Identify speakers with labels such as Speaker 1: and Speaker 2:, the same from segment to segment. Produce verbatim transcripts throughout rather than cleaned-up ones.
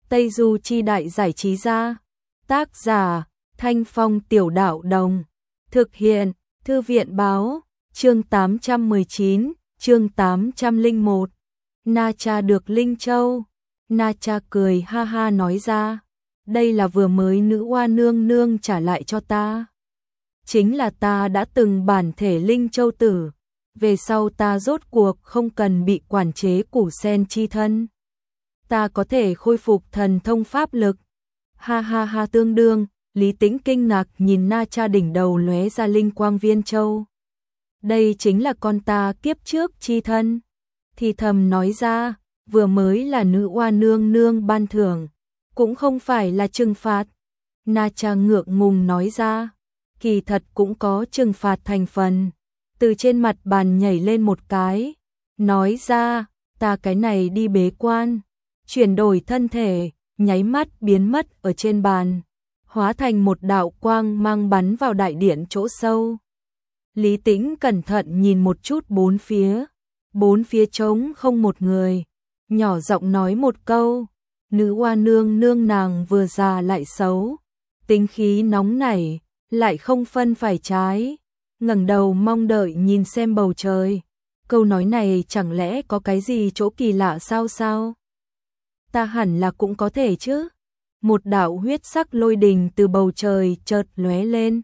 Speaker 1: Tây Du Chi Đại Giải Trí Gia. Tác giả Thanh Phong Tiểu Đạo Đồng. Thực hiện Thư viện Báo. Chương tám trăm mười chín, chương tám trăm lẻ một. Na Cha được Linh Châu. Na Cha cười ha ha nói ra, đây là vừa mới nữ oa nương nương trả lại cho ta. Chính là ta đã từng bản thể Linh Châu tử, về sau ta rốt cuộc không cần bị quản chế củ sen chi thân. Ta có thể khôi phục thần thông pháp lực. Ha ha ha tương đương, Lý Tĩnh kinh ngạc nhìn Na Cha đỉnh đầu lóe ra linh quang viên châu. Đây chính là con ta kiếp trước chi thân. Thì thầm nói ra, vừa mới là nữ oa nương nương ban thưởng, cũng không phải là trừng phạt. Na Cha ngượng ngùng nói ra, kỳ thật cũng có trừng phạt thành phần. Từ trên mặt bàn nhảy lên một cái, nói ra, ta cái này đi bế quan, chuyển đổi thân thể, nháy mắt biến mất ở trên bàn, hóa thành một đạo quang mang bắn vào đại điện chỗ sâu. Lý Tĩnh cẩn thận nhìn một chút bốn phía, bốn phía trống không một người, nhỏ giọng nói một câu, nữ oa nương nương nàng vừa già lại xấu, tính khí nóng nảy, lại không phân phải trái, ngẩng đầu mong đợi nhìn xem bầu trời. Câu nói này chẳng lẽ có cái gì chỗ kỳ lạ sao sao? Ta hẳn là cũng có thể chứ. Một đạo huyết sắc lôi đình từ bầu trời chợt lóe lên.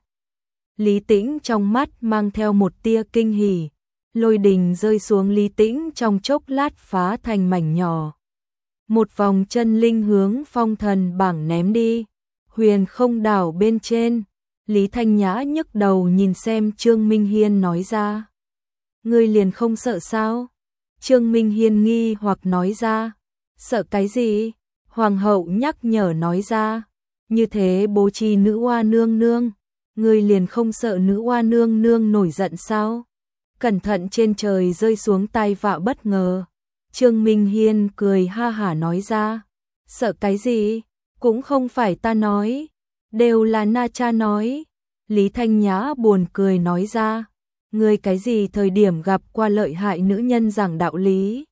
Speaker 1: Lý Tĩnh trong mắt mang theo một tia kinh hỉ. Lôi đình rơi xuống Lý Tĩnh trong chốc lát phá thành mảnh nhỏ. Một vòng chân linh hướng phong thần bảng ném đi. Huyền không đảo bên trên. Lý Thanh Nhã nhức đầu nhìn xem Trương Minh Hiên nói ra. Ngươi liền không sợ sao? Trương Minh Hiên nghi hoặc nói ra. Sợ cái gì? Hoàng hậu nhắc nhở nói ra. Như thế bố trí nữ oa nương nương. Ngươi liền không sợ nữ oa nương nương nổi giận sao? Cẩn thận trên trời rơi xuống tai vạ bất ngờ. Trương Minh Hiên cười ha hả nói ra. Sợ cái gì? Cũng không phải ta nói. Đều là Na Cha nói. Lý Thanh Nhã buồn cười nói ra. Ngươi cái gì thời điểm gặp qua lợi hại nữ nhân giảng đạo lý?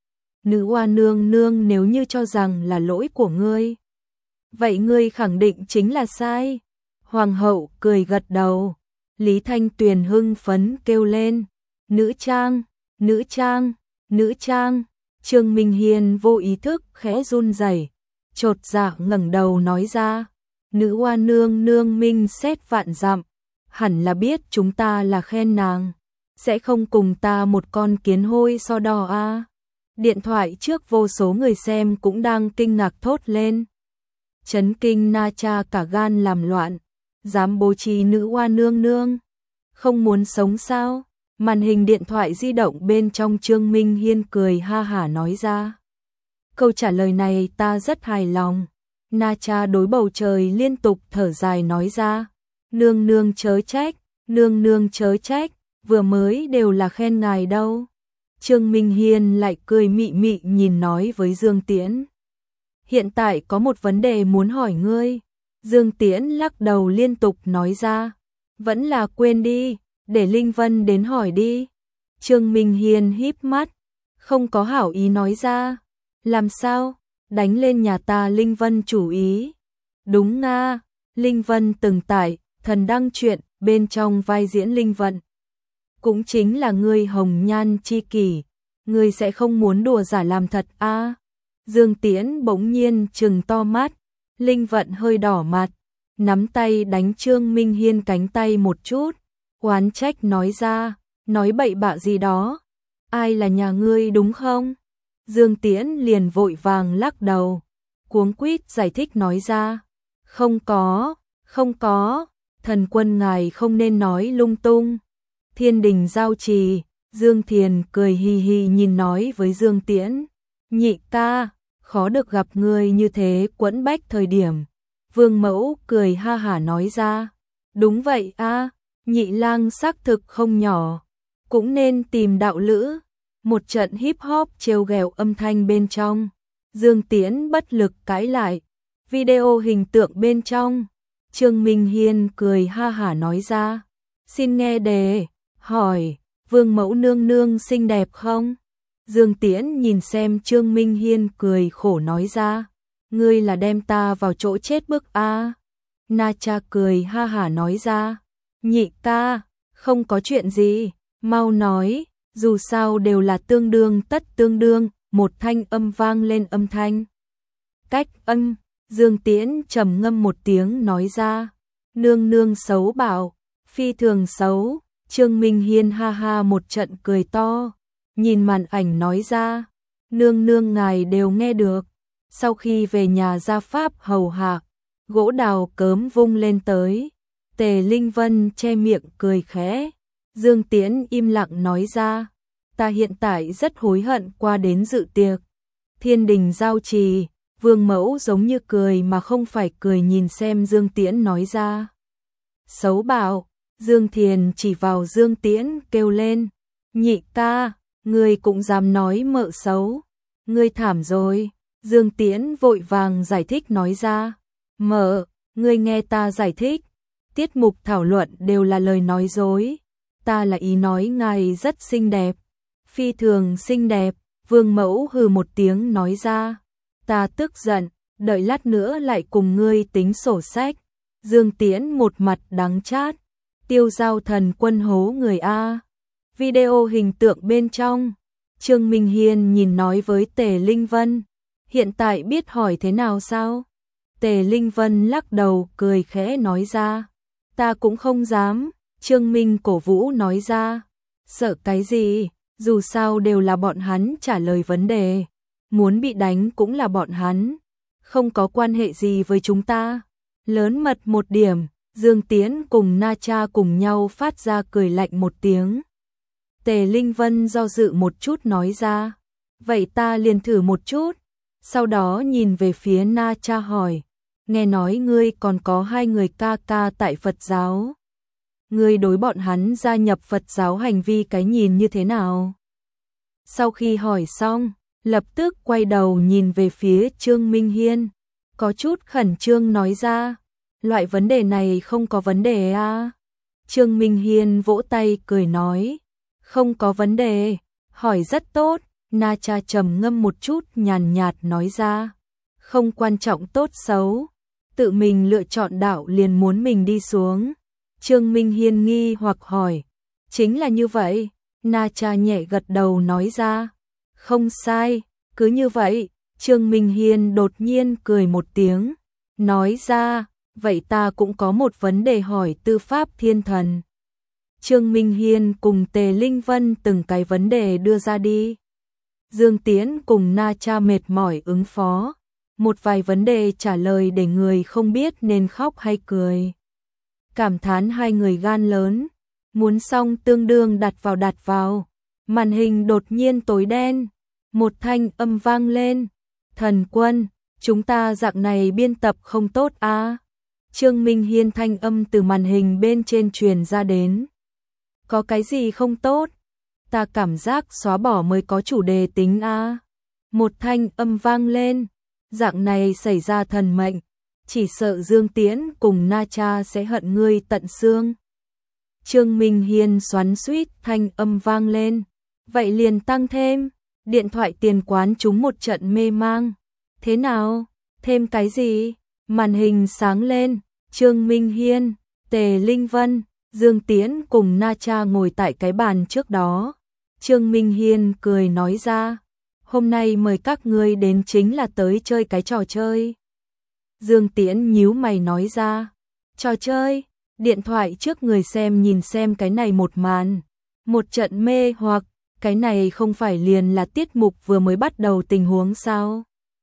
Speaker 1: Nữ oa nương nương nếu như cho rằng là lỗi của ngươi, vậy ngươi khẳng định chính là sai. Hoàng hậu cười gật đầu. Lý Thanh Tuyền hưng phấn kêu lên. Nữ trang, nữ trang, nữ trang. Trương Minh Hiên vô ý thức khẽ run rẩy, chột dạ ngẩng đầu nói ra. Nữ oa nương nương minh xét vạn dặm, hẳn là biết chúng ta là khen nàng, sẽ không cùng ta một con kiến hôi so đo a. À. Điện thoại trước vô số người xem cũng đang kinh ngạc thốt lên. Chấn kinh Na Cha cả gan làm loạn, dám bố trí nữ oa nương nương, không muốn sống sao? Màn hình điện thoại di động bên trong Trương Minh Hiên cười ha hả nói ra. Câu trả lời này ta rất hài lòng. Na Cha đối bầu trời liên tục thở dài nói ra. Nương nương chớ trách, nương nương chớ trách, vừa mới đều là khen ngài đâu. Trương Minh Hiên lại cười mị mị nhìn nói với Dương Tiễn. Hiện tại có một vấn đề muốn hỏi ngươi. Dương Tiễn lắc đầu liên tục nói ra. Vẫn là quên đi, để Linh Vân đến hỏi đi. Trương Minh Hiên híp mắt, không có hảo ý nói ra. Làm sao? Đánh lên nhà ta Linh Vân chủ ý. Đúng nga, Linh Vân từng tại Thần Đăng truyện bên trong vai diễn Linh Vận. Cũng chính là ngươi hồng nhan chi kỷ, ngươi sẽ không muốn đùa giả làm thật a? À? Dương Tiễn bỗng nhiên trừng to mắt, Linh Vận hơi đỏ mặt, nắm tay đánh Trương Minh Hiên cánh tay một chút, oán trách nói ra, nói bậy bạ gì đó, ai là nhà ngươi đúng không? Dương Tiễn liền vội vàng lắc đầu, cuống quýt giải thích nói ra, không có, không có, thần quân ngài không nên nói lung tung. Thiên đình giao trì, Dương Thiền cười hì hì nhìn nói với Dương Tiễn, nhị ca, khó được gặp người như thế quẫn bách thời điểm. Vương Mẫu cười ha hả nói ra, đúng vậy a, nhị lang xác thực không nhỏ, cũng nên tìm đạo lữ. Một trận hip hop trêu ghẹo âm thanh bên trong, Dương Tiễn bất lực cãi lại, video hình tượng bên trong, Trương Minh Hiên cười ha hả nói ra, xin nghe đề, hỏi, Vương Mẫu nương nương xinh đẹp không? Dương Tiễn nhìn xem Trương Minh Hiên cười khổ nói ra, ngươi là đem ta vào chỗ chết bức a. Na Cha cười ha hả nói ra, nhị ca, không có chuyện gì, mau nói, dù sao đều là tương đương tất tương đương, một thanh âm vang lên âm thanh. Cách âm, Dương Tiễn trầm ngâm một tiếng nói ra, nương nương xấu bảo, phi thường xấu. Trương Minh Hiên ha ha một trận cười to, nhìn màn ảnh nói ra, nương nương ngài đều nghe được. Sau khi về nhà gia pháp hầu hạ, gỗ đào cớm vung lên tới, Tề Linh Vân che miệng cười khẽ. Dương Tiễn im lặng nói ra, ta hiện tại rất hối hận qua đến dự tiệc. Thiên đình giao trì, Vương Mẫu giống như cười mà không phải cười nhìn xem Dương Tiễn nói ra. Xấu bảo, Dương Thiền chỉ vào Dương Tiễn kêu lên, nhị ca, ngươi cũng dám nói mợ xấu, ngươi thảm rồi. Dương Tiễn vội vàng giải thích nói ra, mợ, ngươi nghe ta giải thích, tiết mục thảo luận đều là lời nói dối, ta là ý nói ngài rất xinh đẹp, phi thường xinh đẹp. Vương Mẫu hừ một tiếng nói ra, ta tức giận, đợi lát nữa lại cùng ngươi tính sổ sách. Dương Tiễn một mặt đắng chát, tiêu giao thần quân hố người a. Video hình tượng bên trong, Trương Minh Hiên nhìn nói với Tề Linh Vân, hiện tại biết hỏi thế nào sao? Tề Linh Vân lắc đầu cười khẽ nói ra, ta cũng không dám. Trương Minh cổ vũ nói ra, sợ cái gì, dù sao đều là bọn hắn trả lời vấn đề, muốn bị đánh cũng là bọn hắn, không có quan hệ gì với chúng ta. Lớn mật một điểm, Dương Tiễn cùng Na Cha cùng nhau phát ra cười lạnh một tiếng. Tề Linh Vân do dự một chút nói ra, vậy ta liền thử một chút. Sau đó nhìn về phía Na Cha hỏi, nghe nói ngươi còn có hai người ca ca tại Phật giáo. Ngươi đối bọn hắn gia nhập Phật giáo hành vi cái nhìn như thế nào? Sau khi hỏi xong, lập tức quay đầu nhìn về phía Trương Minh Hiên, có chút khẩn trương nói ra, loại vấn đề này không có vấn đề à? Trương Minh Hiên vỗ tay cười nói, không có vấn đề, hỏi rất tốt. Na Cha trầm ngâm một chút nhàn nhạt nói ra, không quan trọng tốt xấu, tự mình lựa chọn đạo liền muốn mình đi xuống. Trương Minh Hiên nghi hoặc hỏi, chính là như vậy? Na Cha nhẹ gật đầu nói ra, không sai, cứ như vậy. Trương Minh Hiên đột nhiên cười một tiếng, nói ra, vậy ta cũng có một vấn đề hỏi Tư Pháp Thiên Thần. Trương Minh Hiên cùng Tề Linh Vân từng cái vấn đề đưa ra đi. Dương Tiễn cùng Na Cha mệt mỏi ứng phó, một vài vấn đề trả lời để người không biết nên khóc hay cười. Cảm thán hai người gan lớn, muốn xong tương đương đặt vào đặt vào, màn hình đột nhiên tối đen, một thanh âm vang lên, thần quân, chúng ta dạng này biên tập không tốt à? Trương Minh Hiên thanh âm từ màn hình bên trên truyền ra đến. Có cái gì không tốt? Ta cảm giác xóa bỏ mới có chủ đề tính a. Một thanh âm vang lên, dạng này xảy ra thần mệnh, chỉ sợ Dương Tiễn cùng Na Cha sẽ hận ngươi tận xương. Trương Minh Hiên xoắn xuýt thanh âm vang lên, vậy liền tăng thêm, điện thoại tiền quán chúng một trận mê mang. Thế nào? Thêm cái gì? Màn hình sáng lên, Trương Minh Hiên, Tề Linh Vân, Dương Tiễn cùng Na Cha ngồi tại cái bàn trước đó. Trương Minh Hiên cười nói ra, hôm nay mời các ngươi đến chính là tới chơi cái trò chơi. Dương Tiễn nhíu mày nói ra, trò chơi, điện thoại trước người xem nhìn xem cái này một màn, một trận mê hoặc, cái này không phải liền là tiết mục vừa mới bắt đầu tình huống sao?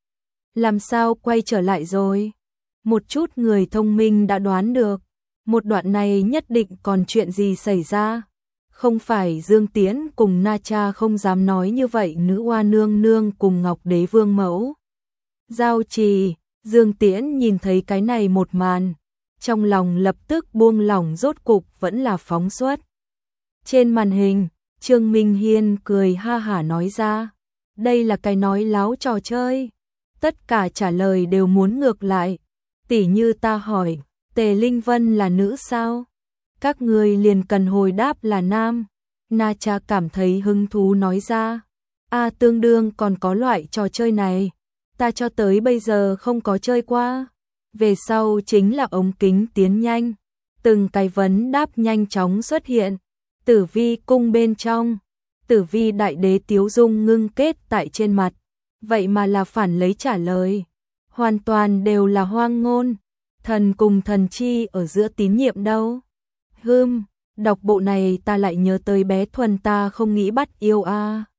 Speaker 1: Làm sao quay trở lại rồi? Một chút người thông minh đã đoán được, một đoạn này nhất định còn chuyện gì xảy ra. Không phải Dương Tiễn cùng Na Cha không dám nói như vậy nữ oa nương nương cùng Ngọc Đế Vương Mẫu. Giao trì, Dương Tiễn nhìn thấy cái này một màn, trong lòng lập tức buông lỏng rốt cục vẫn là phóng xuất. Trên màn hình, Trương Minh Hiên cười ha hả nói ra, đây là cái nói láo trò chơi. Tất cả trả lời đều muốn ngược lại, tỉ như ta hỏi, Tề Linh Vân là nữ sao? Các người liền cần hồi đáp là nam. Na Cha cảm thấy hứng thú nói ra, a tương đương còn có loại trò chơi này. ta cho tới bây giờ không có chơi qua. Về sau chính là ống kính tiến nhanh, từng cái vấn đáp nhanh chóng xuất hiện. Tử vi cung bên trong, Tử vi đại đế tiếu dung ngưng kết tại trên mặt, vậy mà là phản lấy trả lời, hoàn toàn đều là hoang ngôn. Thần cùng thần chi ở giữa tín nhiệm đâu? Hưm, đọc bộ này ta lại nhớ tới bé Thuần ta không nghĩ bắt yêu a. À.